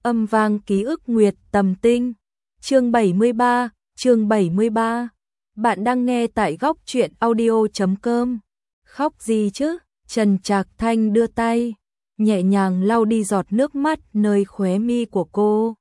Âm vang ký ức nguyệt tầm tinh. Chương 73. Bạn đang nghe tại góc truyện audio.com. Khóc gì chứ? Trần Trạc Thanh đưa tay, nhẹ nhàng lau đi giọt nước mắt nơi khóe mi của cô.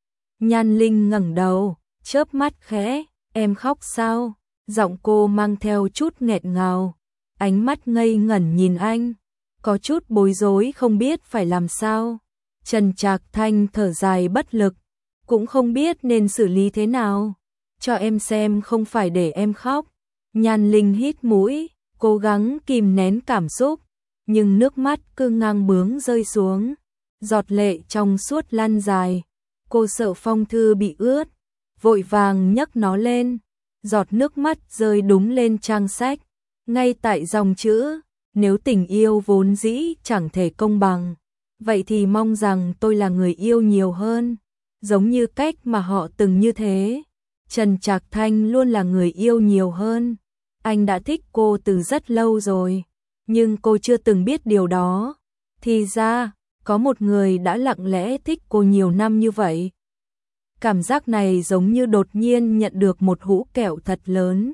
Nhan Linh ngẩng đầu, chớp mắt khẽ, em khóc sao? Giọng cô mang theo chút nghẹn ngào, ánh mắt ngây ngẩn nhìn anh, có chút bối rối không biết phải làm sao. Trần Trạc Thanh thở dài bất lực, cũng không biết nên xử lý thế nào. Cho em xem, không phải để em khóc. Nhan Linh hít mũi, cố gắng kìm nén cảm xúc, nhưng nước mắt cứ ngang bướng rơi xuống, giọt lệ trong suốt lăn dài. Cô sợ phong thư bị ướt, vội vàng nhấc nó lên, giọt nước mắt rơi đúng lên trang sách, ngay tại dòng chữ: nếu tình yêu vốn dĩ chẳng thể công bằng, vậy thì mong rằng tôi là người yêu nhiều hơn, giống như cách mà họ từng như thế. Trần Trạc Thanh luôn là người yêu nhiều hơn. Anh đã thích cô từ rất lâu rồi, nhưng cô chưa từng biết điều đó. Thì ra, có một người đã lặng lẽ thích cô nhiều năm như vậy. Cảm giác này giống như đột nhiên nhận được một hũ kẹo thật lớn.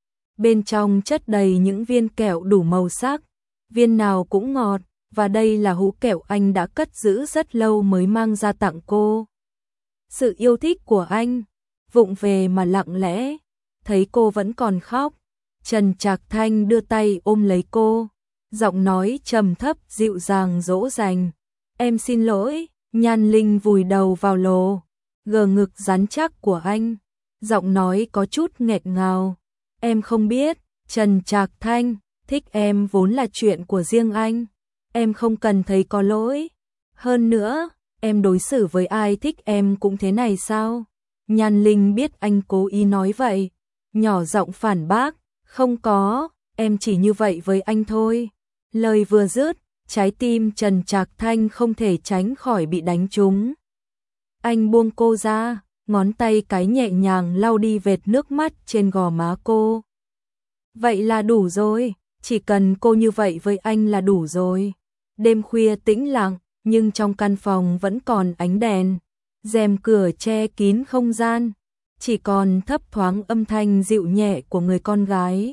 Bên trong chất đầy những viên kẹo đủ màu sắc, viên nào cũng ngọt, và đây là hũ kẹo anh đã cất giữ rất lâu mới mang ra tặng cô. Sự yêu thích của anh, vụng về mà lặng lẽ, thấy cô vẫn còn khóc. Trần Trạc Thanh đưa tay ôm lấy cô, giọng nói trầm thấp dịu dàng dỗ dành. Em xin lỗi. Nhan Linh vùi đầu vào lồ gờ ngực rắn chắc của anh, giọng nói có chút nghẹn ngào. Em không biết, Trần Trạc Thanh, thích em vốn là chuyện của riêng anh, em không cần thấy có lỗi. Hơn nữa, em đối xử với ai thích em cũng thế này sao? Nhan Linh biết anh cố ý nói vậy, nhỏ giọng phản bác, không có, em chỉ như vậy với anh thôi. Lời vừa dứt, trái tim Trần Trạc Thanh không thể tránh khỏi bị đánh trúng. Anh buông cô ra, ngón tay cái nhẹ nhàng lau đi vệt nước mắt trên gò má cô. Vậy là đủ rồi, chỉ cần cô như vậy với anh là đủ rồi. Đêm khuya tĩnh lặng, nhưng trong căn phòng vẫn còn ánh đèn, rèm cửa che kín không gian, chỉ còn thấp thoáng âm thanh dịu nhẹ của người con gái.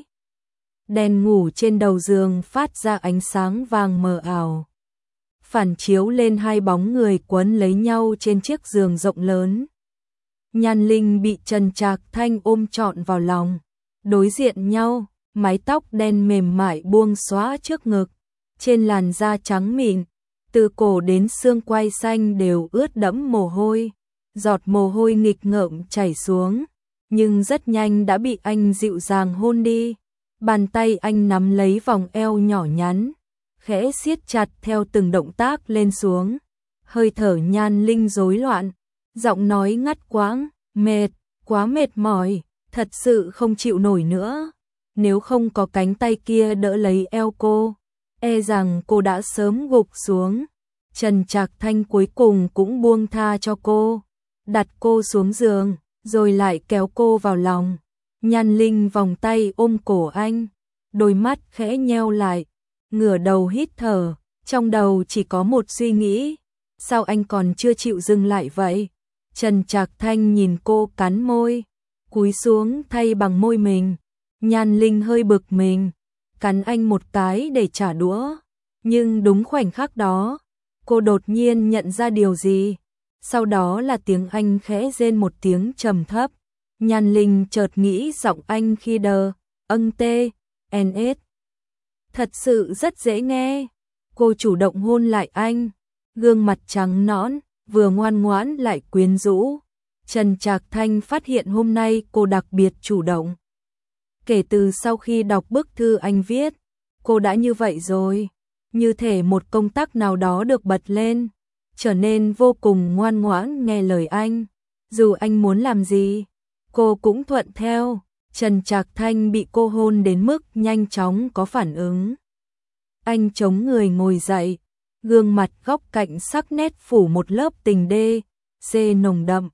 Đèn ngủ trên đầu giường phát ra ánh sáng vàng mờ ảo, phản chiếu lên hai bóng người quấn lấy nhau trên chiếc giường rộng lớn. Nhan Linh bị Trần Trạc Thanh ôm trọn vào lòng, đối diện nhau, mái tóc đen mềm mại buông xõa trước ngực, trên làn da trắng mịn, từ cổ đến xương quai xanh đều ướt đẫm mồ hôi, giọt mồ hôi nghịch ngợm chảy xuống, nhưng rất nhanh đã bị anh dịu dàng hôn đi. Bàn tay anh nắm lấy vòng eo nhỏ nhắn, khẽ siết chặt theo từng động tác lên xuống. Hơi thở Nhan Linh rối loạn, giọng nói ngắt quãng, mệt, quá mệt mỏi, thật sự không chịu nổi nữa. Nếu không có cánh tay kia đỡ lấy eo cô, e rằng cô đã sớm gục xuống. Trần Trạc Thanh cuối cùng cũng buông tha cho cô, đặt cô xuống giường, rồi lại kéo cô vào lòng. Nhan Linh vòng tay ôm cổ anh, đôi mắt khẽ nheo lại, ngửa đầu hít thở, trong đầu chỉ có một suy nghĩ, sao anh còn chưa chịu dừng lại vậy? Trần Trạc Thanh nhìn cô cắn môi, cúi xuống thay bằng môi mình. Nhan Linh hơi bực mình, cắn anh một cái để trả đũa, nhưng đúng khoảnh khắc đó, cô đột nhiên nhận ra điều gì, sau đó là tiếng anh khẽ rên một tiếng trầm thấp. Nhan Linh chợt nghĩ giọng anh khi đờ, NS. Thật sự rất dễ nghe. Cô chủ động hôn lại anh, gương mặt trắng nõn, vừa ngoan ngoãn lại quyến rũ. Trần Trạc Thanh phát hiện hôm nay cô đặc biệt chủ động. Kể từ sau khi đọc bức thư anh viết, cô đã như vậy rồi, như thể một công tắc nào đó được bật lên, trở nên vô cùng ngoan ngoãn nghe lời anh. Dù anh muốn làm gì, cô cũng thuận theo. Trần Trạc Thanh bị cô hôn đến mức nhanh chóng có phản ứng. Anh chống người ngồi dậy, gương mặt góc cạnh sắc nét phủ một lớp tình đê, nồng đậm.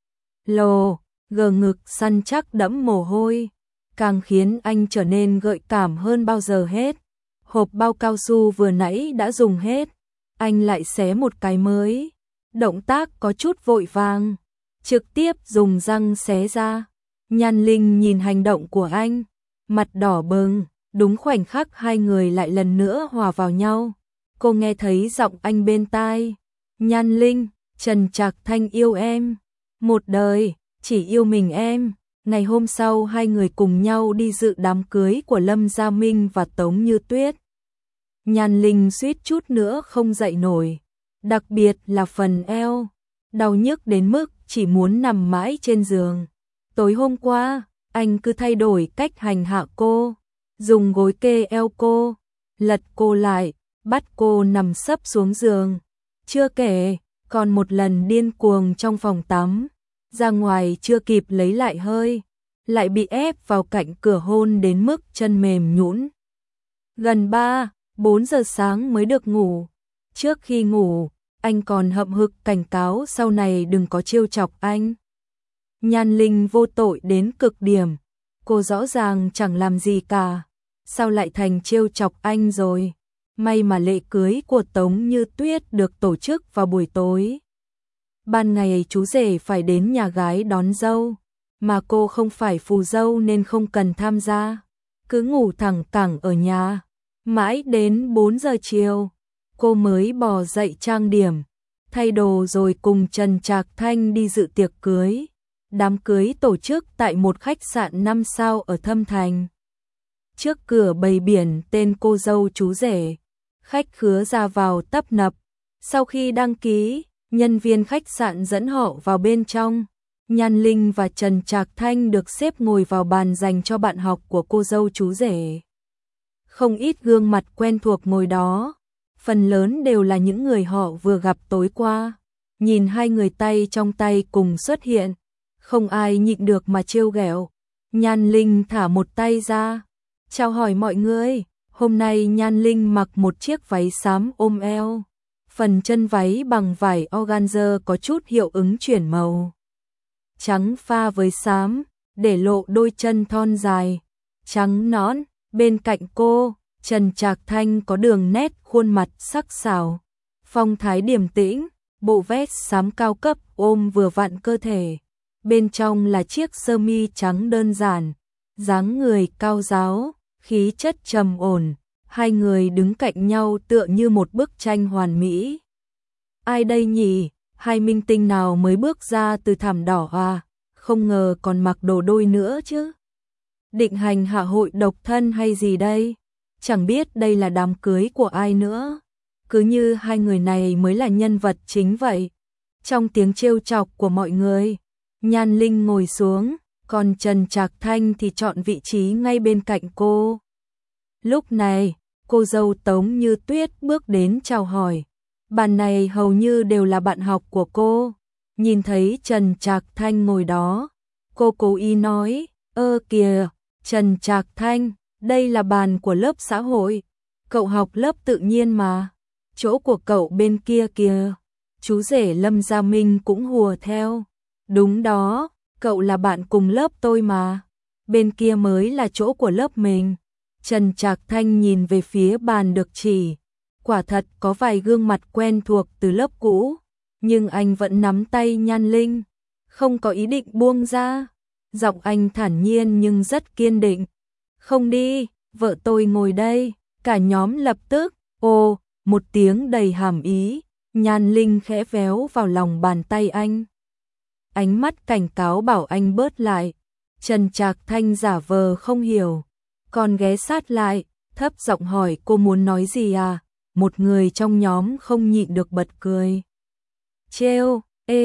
Gờ ngực săn chắc đẫm mồ hôi, càng khiến anh trở nên gợi cảm hơn bao giờ hết. Hộp bao cao su vừa nãy đã dùng hết, anh lại xé một cái mới, động tác có chút vội vàng, trực tiếp dùng răng xé ra. Nhan Linh nhìn hành động của anh, mặt đỏ bừng, đúng khoảnh khắc hai người lại lần nữa hòa vào nhau. Cô nghe thấy giọng anh bên tai. Nhan Linh, Trần Trạc Thanh yêu em, một đời, chỉ yêu mình em. Ngày hôm sau hai người cùng nhau đi dự đám cưới của Lâm Gia Minh và Tống Như Tuyết. Nhan Linh suýt chút nữa không dậy nổi, đặc biệt là phần eo, đau nhức đến mức chỉ muốn nằm mãi trên giường. Tối hôm qua, anh cứ thay đổi cách hành hạ cô, dùng gối kê eo cô, lật cô lại, bắt cô nằm sấp xuống giường. Chưa kể, còn một lần điên cuồng trong phòng tắm, ra ngoài chưa kịp lấy lại hơi, lại bị ép vào cạnh cửa hôn đến mức chân mềm nhũn. Gần 3-4 giờ sáng mới được ngủ. Trước khi ngủ, anh còn hậm hực cảnh cáo sau này đừng có trêu chọc anh. Nhan Linh vô tội đến cực điểm, cô rõ ràng chẳng làm gì cả, sao lại thành trêu chọc anh rồi. May mà lễ cưới của Tống Như Tuyết được tổ chức vào buổi tối. Ban ngày chú rể phải đến nhà gái đón dâu, mà cô không phải phù dâu nên không cần tham gia, cứ ngủ thẳng cẳng ở nhà. Mãi đến 4 giờ chiều, cô mới bò dậy trang điểm, thay đồ rồi cùng Trần Trạc Thanh đi dự tiệc cưới. Đám cưới tổ chức tại một khách sạn 5 sao ở Thâm Thành. Trước cửa bày biển tên cô dâu chú rể, khách khứa ra vào tấp nập. Sau khi đăng ký, nhân viên khách sạn dẫn họ vào bên trong. Nhan Linh và Trần Trạc Thanh được xếp ngồi vào bàn dành cho bạn học của cô dâu chú rể. Không ít gương mặt quen thuộc ngồi đó, phần lớn đều là những người họ vừa gặp tối qua. Nhìn hai người tay trong tay cùng xuất hiện, không ai nhịn được mà trêu ghẹo. Nhan Linh thả một tay ra, chào hỏi mọi người. Hôm nay Nhan Linh mặc một chiếc váy xám ôm eo, phần chân váy bằng vải organza có chút hiệu ứng chuyển màu, trắng pha với xám, để lộ đôi chân thon dài, trắng nõn. Bên cạnh cô, Trần Trạc Thanh có đường nét khuôn mặt sắc sảo, phong thái điềm tĩnh, bộ vest xám cao cấp ôm vừa vặn cơ thể. Bên trong là chiếc sơ mi trắng đơn giản, dáng người cao ráo, khí chất trầm ổn. Hai người đứng cạnh nhau tựa như một bức tranh hoàn mỹ. Ai đây nhỉ? Hai minh tinh nào mới bước ra từ thảm đỏ à? Không ngờ còn mặc đồ đôi nữa chứ. Định hành hạ hội độc thân hay gì đây? Chẳng biết đây là đám cưới của ai nữa. Cứ như hai người này mới là nhân vật chính vậy. Trong tiếng trêu chọc của mọi người, Nhan Linh ngồi xuống, còn Trần Trạc Thanh thì chọn vị trí ngay bên cạnh cô. Lúc này, cô dâu Tống Như Tuyết bước đến chào hỏi. Bàn này hầu như đều là bạn học của cô. Nhìn thấy Trần Trạc Thanh ngồi đó, cô cố ý nói, kìa, Trần Trạc Thanh, đây là bàn của lớp xã hội. Cậu học lớp tự nhiên mà. Chỗ của cậu bên kia kìa. Chú rể Lâm Gia Minh cũng hùa theo. Đúng đó, cậu là bạn cùng lớp tôi mà. Bên kia mới là chỗ của lớp mình. Trần Trạc Thanh nhìn về phía bàn được chỉ. Quả thật có vài gương mặt quen thuộc từ lớp cũ, nhưng anh vẫn nắm tay Nhan Linh, không có ý định buông ra. Giọng anh thản nhiên nhưng rất kiên định. Không đi, vợ tôi ngồi đây. Cả nhóm lập tức, một tiếng đầy hàm ý. Nhan Linh khẽ véo vào lòng bàn tay anh. Ánh mắt cảnh cáo bảo anh bớt lại. Trần Trạc Thanh giả vờ không hiểu, còn ghé sát lại, thấp giọng hỏi cô muốn nói gì à? Một người trong nhóm không nhịn được bật cười. Trêu,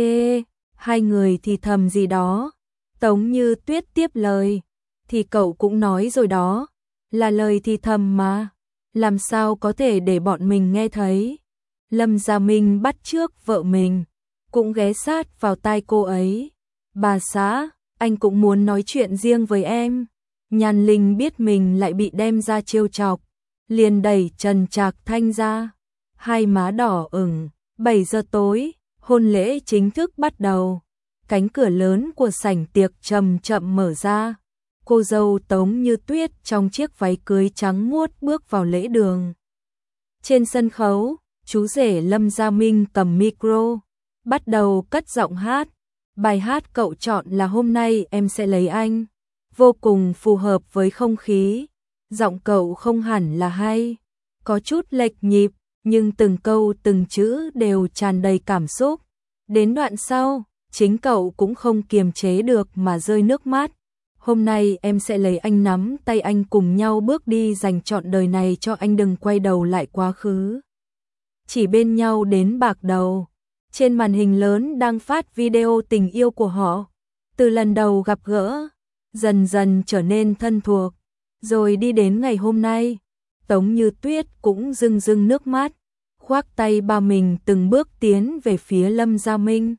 hai người thì thầm gì đó. Tống Như Tuyết tiếp lời, thì cậu cũng nói rồi đó, là lời thì thầm mà, làm sao có thể để bọn mình nghe thấy. Lâm Gia Minh bắt chước vợ mình, cũng ghé sát vào tai cô ấy. Bà xã, anh cũng muốn nói chuyện riêng với em. Nhan Linh biết mình lại bị đem ra trêu chọc, liền đẩy Trần Trạc Thanh ra. Hai má đỏ ửng. 7 giờ tối, hôn lễ chính thức bắt đầu. Cánh cửa lớn của sảnh tiệc chậm chậm mở ra. Cô dâu Tống Như Tuyết trong chiếc váy cưới trắng muốt bước vào lễ đường. Trên sân khấu, chú rể Lâm Gia Minh cầm micro, bắt đầu cất giọng hát. Bài hát cậu chọn là Hôm nay em sẽ lấy anh, vô cùng phù hợp với không khí. Giọng cậu không hẳn là hay, có chút lệch nhịp, nhưng từng câu từng chữ đều tràn đầy cảm xúc. Đến đoạn sau, chính cậu cũng không kiềm chế được mà rơi nước mắt. Hôm nay em sẽ lấy anh, nắm tay anh cùng nhau bước đi, dành trọn đời này cho anh, đừng quay đầu lại quá khứ. Chỉ bên nhau đến bạc đầu. Trên màn hình lớn đang phát video tình yêu của họ. Từ lần đầu gặp gỡ, dần dần trở nên thân thuộc, rồi đi đến ngày hôm nay. Tống Như Tuyết cũng rưng rưng nước mắt, khoác tay ba mình từng bước tiến về phía Lâm Gia Minh.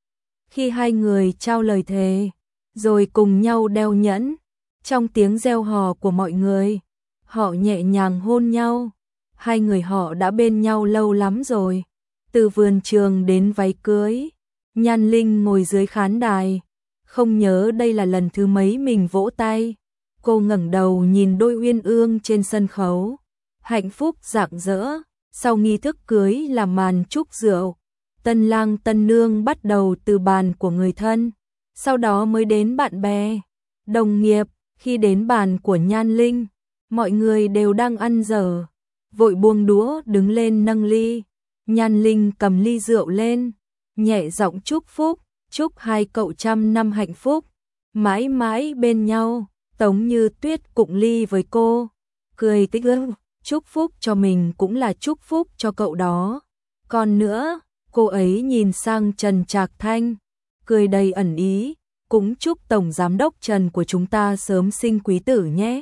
Khi hai người trao lời thề, rồi cùng nhau đeo nhẫn, trong tiếng reo hò của mọi người, họ nhẹ nhàng hôn nhau. Hai người họ đã bên nhau lâu lắm rồi, từ vườn trường đến váy cưới. Nhan Linh ngồi dưới khán đài, không nhớ đây là lần thứ mấy mình vỗ tay. Cô ngẩng đầu nhìn đôi uyên ương trên sân khấu, hạnh phúc rạng rỡ. Sau nghi thức cưới là màn chúc rượu, tân lang tân nương bắt đầu từ bàn của người thân, sau đó mới đến bạn bè, đồng nghiệp. Khi đến bàn của Nhan Linh, mọi người đều đang ăn dở, vội buông đũa đứng lên nâng ly. Nhan Linh cầm ly rượu lên, nhẹ giọng chúc phúc, chúc hai cậu trăm năm hạnh phúc, mãi mãi bên nhau. Tống Như Tuyết cụng ly với cô, cười tích ước, chúc phúc cho mình cũng là chúc phúc cho cậu đó. Còn nữa, cô ấy nhìn sang Trần Trạc Thanh, cười đầy ẩn ý, cũng chúc Tổng Giám đốc Trần của chúng ta sớm sinh quý tử nhé.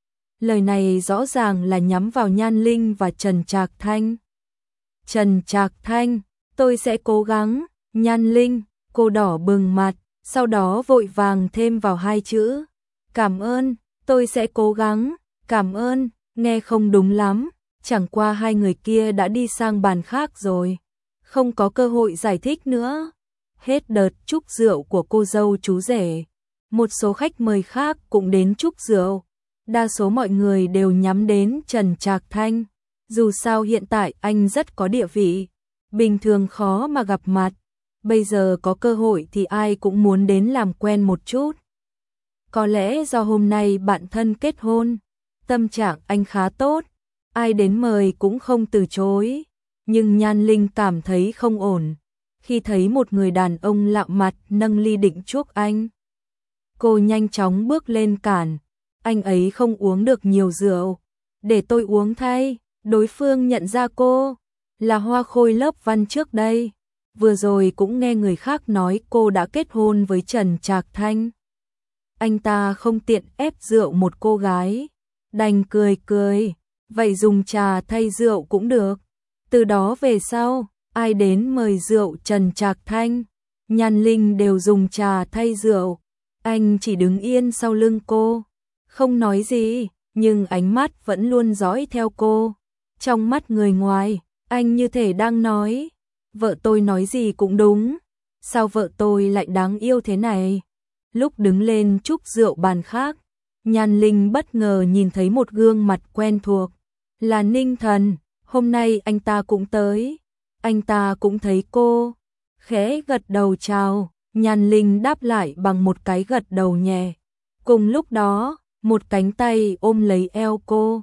Lời này rõ ràng là nhắm vào Nhan Linh và Trần Trạc Thanh. Trần Trạc Thanh, tôi sẽ cố gắng. Nhan Linh, cô đỏ bừng mặt, sau đó vội vàng thêm vào hai chữ. Cảm ơn, tôi sẽ cố gắng. Cảm ơn, nghe không đúng lắm, chẳng qua hai người kia đã đi sang bàn khác rồi, không có cơ hội giải thích nữa. Hết đợt chúc rượu của cô dâu chú rể, một số khách mời khác cũng đến chúc rượu. Đa số mọi người đều nhắm đến Trần Trạc Thanh, dù sao hiện tại anh rất có địa vị, bình thường khó mà gặp mặt, bây giờ có cơ hội thì ai cũng muốn đến làm quen một chút. Có lẽ do hôm nay bạn thân kết hôn, tâm trạng anh khá tốt, ai đến mời cũng không từ chối, nhưng Nhan Linh cảm thấy không ổn khi thấy một người đàn ông lạ mặt nâng ly định chuốc anh. Cô nhanh chóng bước lên cản, anh ấy không uống được nhiều rượu, để tôi uống thay. Đối phương nhận ra cô là Hoa Khôi lớp văn trước đây, vừa rồi cũng nghe người khác nói cô đã kết hôn với Trần Trạc Thanh. Anh ta không tiện ép rượu một cô gái, đành cười cười, vậy dùng trà thay rượu cũng được. Từ đó về sau, ai đến mời rượu Trần Trạc Thanh, Nhan Linh đều dùng trà thay rượu. Anh chỉ đứng yên sau lưng cô, không nói gì, nhưng ánh mắt vẫn luôn dõi theo cô. Trong mắt người ngoài, anh như thể đang nói, vợ tôi nói gì cũng đúng, sao vợ tôi lại đáng yêu thế này. Lúc đứng lên chúc rượu bàn khác, Nhan Linh bất ngờ nhìn thấy một gương mặt quen thuộc, là Ninh Thần. Hôm nay anh ta cũng tới, anh ta cũng thấy cô, khẽ gật đầu chào. Nhan Linh đáp lại bằng một cái gật đầu nhẹ. Cùng lúc đó, một cánh tay ôm lấy eo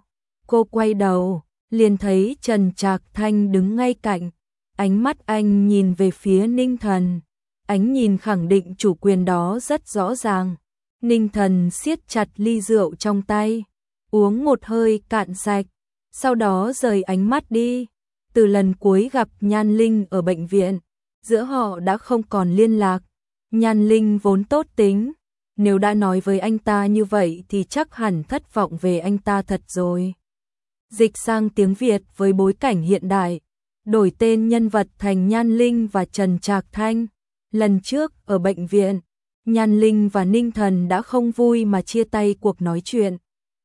cô quay đầu, liền thấy Trần Trạc Thanh đứng ngay cạnh, ánh mắt anh nhìn về phía Ninh Thần, ánh nhìn khẳng định chủ quyền đó rất rõ ràng. Ninh Thần siết chặt ly rượu trong tay, uống một hơi cạn sạch, sau đó rời ánh mắt đi. Từ lần cuối gặp Nhan Linh ở bệnh viện, giữa họ đã không còn liên lạc. Nhan Linh vốn tốt tính, nếu đã nói với anh ta như vậy thì chắc hẳn thất vọng về anh ta thật rồi. Dịch sang tiếng Việt với bối cảnh hiện đại, đổi tên nhân vật thành Nhan Linh và Trần Trạc Thanh. Lần trước ở bệnh viện, Nhan Linh và Ninh Thần đã không vui mà chia tay cuộc nói chuyện.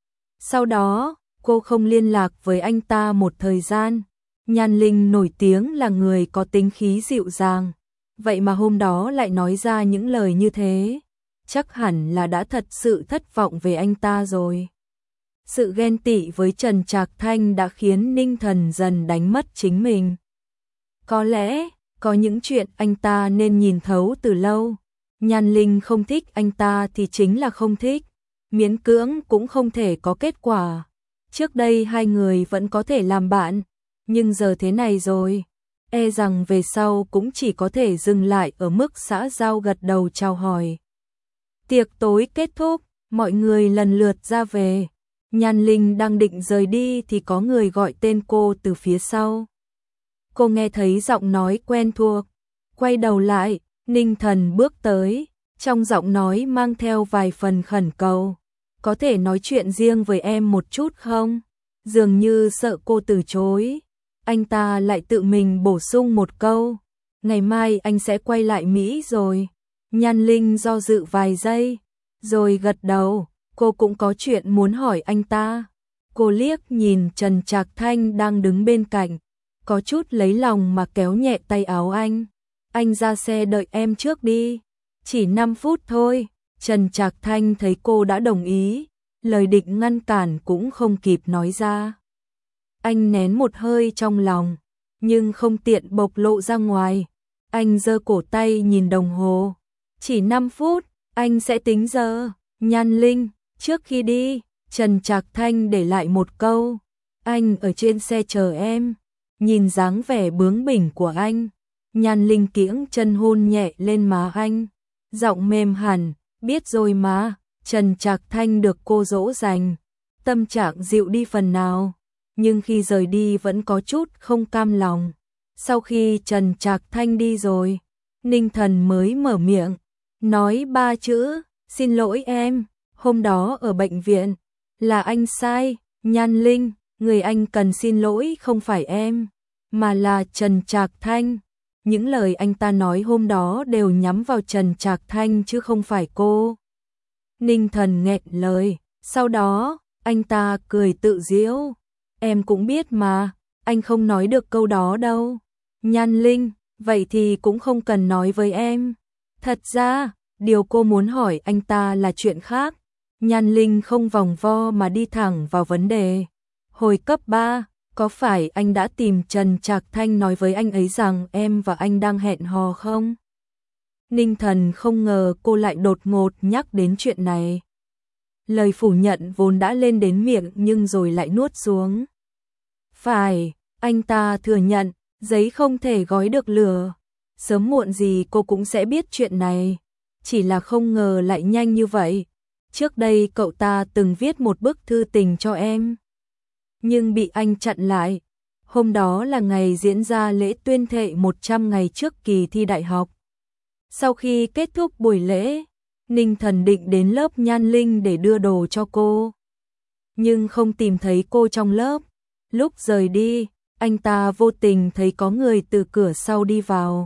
Sau đó, cô không liên lạc với anh ta một thời gian. Nhan Linh nổi tiếng là người có tính khí dịu dàng, vậy mà hôm đó lại nói ra những lời như thế, chắc hẳn là đã thật sự thất vọng về anh ta rồi. Sự ghen tị với Trần Trạc Thanh đã khiến Ninh Thần dần đánh mất chính mình. Có lẽ, Có những chuyện anh ta nên nhìn thấu từ lâu. Nhan Linh không thích anh ta thì chính là không thích, miễn cưỡng cũng không thể có kết quả. Trước đây hai người vẫn có thể làm bạn, nhưng giờ thế này rồi, e rằng về sau cũng chỉ có thể dừng lại ở mức xã giao gật đầu chào hỏi. Tiệc tối kết thúc, mọi người lần lượt ra về. Nhan Linh đang định rời đi thì có người gọi tên cô từ phía sau. Cô nghe thấy giọng nói quen thuộc, quay đầu lại, Ninh Thần bước tới, trong giọng nói mang theo vài phần khẩn cầu. Có thể nói chuyện riêng với em một chút không? Dường như sợ cô từ chối, anh ta lại tự mình bổ sung một câu. Ngày mai anh sẽ quay lại Mỹ rồi. Nhan Linh do dự vài giây, rồi gật đầu, cô cũng có chuyện muốn hỏi anh ta. Cô liếc nhìn Trần Trạc Thanh đang đứng bên cạnh, có chút lấy lòng mà kéo nhẹ tay áo anh. Anh ra xe đợi em trước đi. Chỉ 5 phút thôi. Trần Trạc Thanh thấy cô đã đồng ý, lời định ngăn cản cũng không kịp nói ra. Anh nén một hơi trong lòng, nhưng không tiện bộc lộ ra ngoài. Anh giơ cổ tay nhìn đồng hồ. Chỉ 5 phút, anh sẽ tính giờ. Nhan Linh, trước khi đi, Trần Trạc Thanh để lại một câu. Anh ở trên xe chờ em. Nhìn dáng vẻ bướng bỉnh của anh, Nhan Linh kiễng chân hôn nhẹ lên má anh. Giọng mềm hẳn, biết rồi mà. Trần Trạc Thanh được cô dỗ dành, tâm trạng dịu đi phần nào, nhưng khi rời đi vẫn có chút không cam lòng. Sau khi Trần Trạc Thanh đi rồi, Ninh Thần mới mở miệng, nói 3 chữ, xin lỗi em, hôm đó ở bệnh viện, là anh sai. Nhan Linh, người anh cần xin lỗi không phải em, mà là Trần Trạc Thanh. Những lời anh ta nói hôm đó đều nhắm vào Trần Trạc Thanh chứ không phải cô. Ninh Thần nghẹn lời, sau đó, anh ta cười tự giễu. Em cũng biết mà, anh không nói được câu đó đâu. Nhan Linh, vậy thì cũng không cần nói với em. Thật ra, điều cô muốn hỏi anh ta là chuyện khác. Nhan Linh không vòng vo mà đi thẳng vào vấn đề. Hồi cấp 3, có phải anh đã tìm Trần Trạc Thanh nói với anh ấy rằng em và anh đang hẹn hò không? Ninh Thần không ngờ cô lại đột ngột nhắc đến chuyện này. Lời phủ nhận vốn đã lên đến miệng nhưng rồi lại nuốt xuống. Phải, anh ta thừa nhận, giấy không thể gói được lửa. Sớm muộn gì cô cũng sẽ biết chuyện này. Chỉ là không ngờ lại nhanh như vậy. Trước đây cậu ta từng viết một bức thư tình cho em, nhưng bị anh chặn lại. Hôm đó là ngày diễn ra lễ tuyên thệ 100 ngày trước kỳ thi đại học. Sau khi kết thúc buổi lễ, Ninh Thần định đến lớp Nhan Linh để đưa đồ cho cô, nhưng không tìm thấy cô trong lớp. Lúc rời đi, anh ta vô tình thấy có người từ cửa sau đi vào,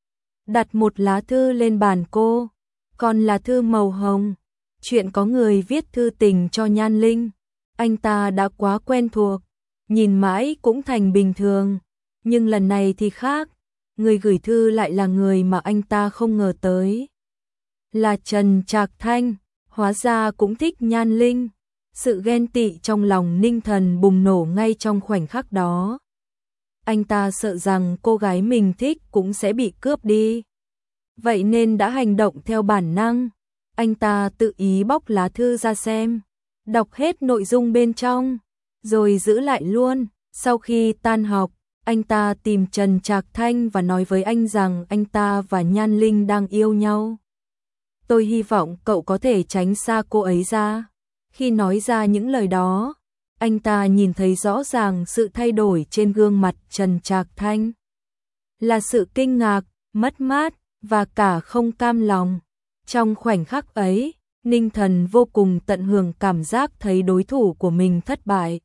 đặt một lá thư lên bàn cô, còn là thư màu hồng. Chuyện có người viết thư tình cho Nhan Linh, anh ta đã quá quen thuộc, nhìn mãi cũng thành bình thường, nhưng lần này thì khác. Người gửi thư lại là người mà anh ta không ngờ tới, là Trần Trạc Thanh, hóa ra cũng thích Nhan Linh. Sự ghen tị trong lòng Ninh Thần bùng nổ ngay trong khoảnh khắc đó. Anh ta sợ rằng cô gái mình thích cũng sẽ bị cướp đi, vậy nên đã hành động theo bản năng. Anh ta tự ý bóc lá thư ra xem, đọc hết nội dung bên trong, rồi giữ lại luôn. Sau khi tan học, anh ta tìm Trần Trạc Thanh và nói với anh rằng anh ta và Nhan Linh đang yêu nhau. Tôi hy vọng cậu có thể tránh xa cô ấy ra. Khi nói ra những lời đó, anh ta nhìn thấy rõ ràng sự thay đổi trên gương mặt Trần Trạc Thanh. Là sự kinh ngạc, mất mát và cả không cam lòng. Trong khoảnh khắc ấy, Ninh Thần vô cùng tận hưởng cảm giác thấy đối thủ của mình thất bại.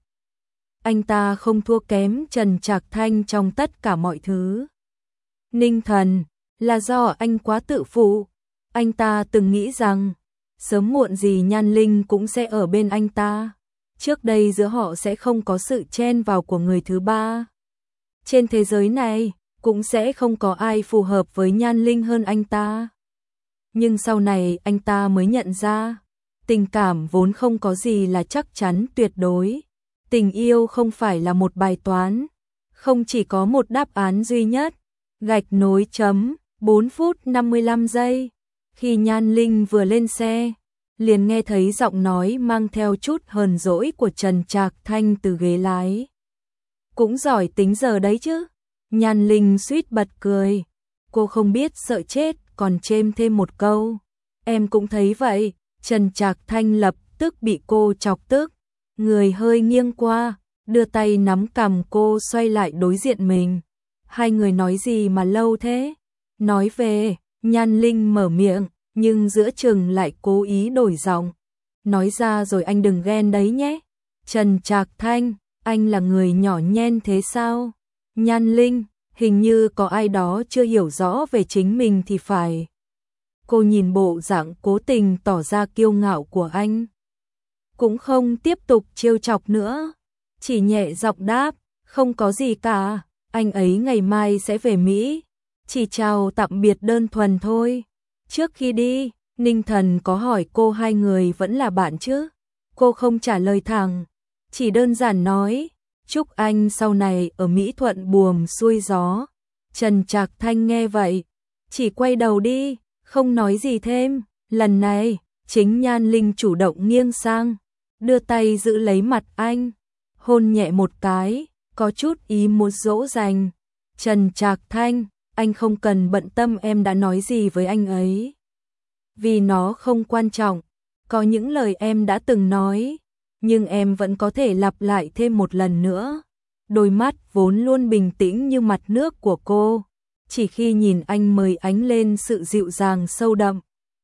Anh ta không thua kém Trần Trạc Thanh trong tất cả mọi thứ. Ninh Thần, là do anh quá tự phụ. Anh ta từng nghĩ rằng, sớm muộn gì Nhan Linh cũng sẽ ở bên anh ta. Trước đây giữa họ sẽ không có sự chen vào của người thứ ba. Trên thế giới này, cũng sẽ không có ai phù hợp với Nhan Linh hơn anh ta. Nhưng sau này anh ta mới nhận ra, tình cảm vốn không có gì là chắc chắn tuyệt đối. Tình yêu không phải là một bài toán, không chỉ có một đáp án duy nhất. Gạch nối chấm 4 phút 55 giây. Khi Nhan Linh vừa lên xe, liền nghe thấy giọng nói mang theo chút hờn dỗi của Trần Trạc Thanh từ ghế lái. Cũng giỏi tính giờ đấy chứ. Nhan Linh suýt bật cười. Cô không biết sợ chết còn chêm thêm một câu. Em cũng thấy vậy. Trần Trạc Thanh lập tức bị cô chọc tức. Người hơi nghiêng qua, đưa tay nắm cằm cô xoay lại đối diện mình. Hai người nói gì mà lâu thế? Nói về, Nhan Linh mở miệng, nhưng giữa chừng lại cố ý đổi giọng. Nói ra rồi anh đừng ghen đấy nhé. Trần Trạc Thanh, anh là người nhỏ nhen thế sao? Nhan Linh, hình như có ai đó chưa hiểu rõ về chính mình thì phải. Cô nhìn bộ dạng cố tình tỏ ra kiêu ngạo của anh. Cũng không tiếp tục trêu chọc nữa. Chỉ nhẹ giọng đáp, không có gì cả. Anh ấy ngày mai sẽ về Mỹ. Chỉ chào tạm biệt đơn thuần thôi. Trước khi đi, Ninh Thần có hỏi cô hai người vẫn là bạn chứ? Cô không trả lời thẳng. Chỉ đơn giản nói, chúc anh sau này ở Mỹ thuận buồm xuôi gió. Trần Trạc Thanh nghe vậy, chỉ quay đầu đi, không nói gì thêm. Lần này, chính Nhan Linh chủ động nghiêng sang, đưa tay giữ lấy mặt anh, hôn nhẹ một cái, có chút ý muốn dỗ dành. Trần Trạc Thanh, anh không cần bận tâm em đã nói gì với anh ấy. Vì nó không quan trọng, có những lời em đã từng nói, nhưng em vẫn có thể lặp lại thêm một lần nữa. Đôi mắt vốn luôn bình tĩnh như mặt nước của cô, chỉ khi nhìn anh mới ánh lên sự dịu dàng sâu đậm.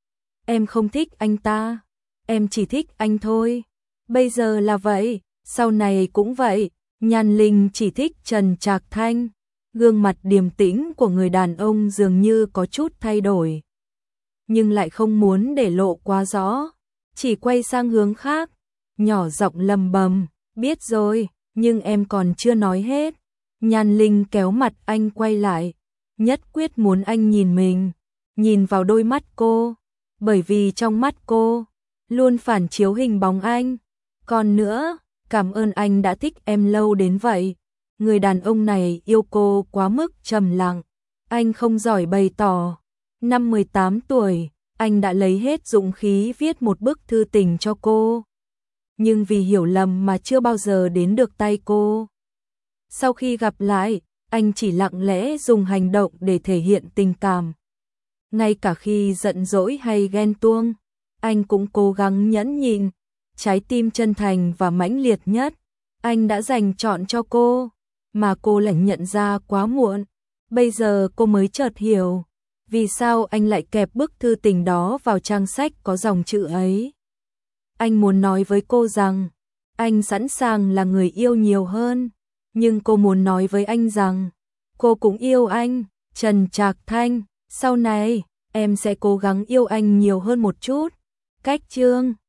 Em không thích anh ta, em chỉ thích anh thôi. Bây giờ là vậy, sau này cũng vậy. Nhan Linh chỉ thích Trần Trạc Thanh. Gương mặt điềm tĩnh của người đàn ông dường như có chút thay đổi, nhưng lại không muốn để lộ quá rõ, chỉ quay sang hướng khác, nhỏ giọng lầm bầm, biết rồi, nhưng em còn chưa nói hết. Nhan Linh kéo mặt anh quay lại, nhất quyết muốn anh nhìn mình, nhìn vào đôi mắt cô, bởi vì trong mắt cô luôn phản chiếu hình bóng anh. Còn nữa, cảm ơn anh đã thích em lâu đến vậy. Người đàn ông này yêu cô quá mức trầm lặng, anh không giỏi bày tỏ. Năm 18 tuổi, anh đã lấy hết dũng khí viết một bức thư tình cho cô, nhưng vì hiểu lầm mà chưa bao giờ đến được tay cô. Sau khi gặp lại, anh chỉ lặng lẽ dùng hành động để thể hiện tình cảm. Ngay cả khi giận dỗi hay ghen tuông, anh cũng cố gắng nhẫn nhịn. Trái tim chân thành và mãnh liệt nhất, anh đã dành trọn cho cô, mà cô lại nhận ra quá muộn. Bây giờ cô mới chợt hiểu, vì sao anh lại kẹp bức thư tình đó vào trang sách có dòng chữ ấy. Anh muốn nói với cô rằng, anh sẵn sàng là người yêu nhiều hơn, nhưng cô muốn nói với anh rằng, cô cũng yêu anh. Trần Trạc Thanh, sau này, em sẽ cố gắng yêu anh nhiều hơn một chút. Cách chương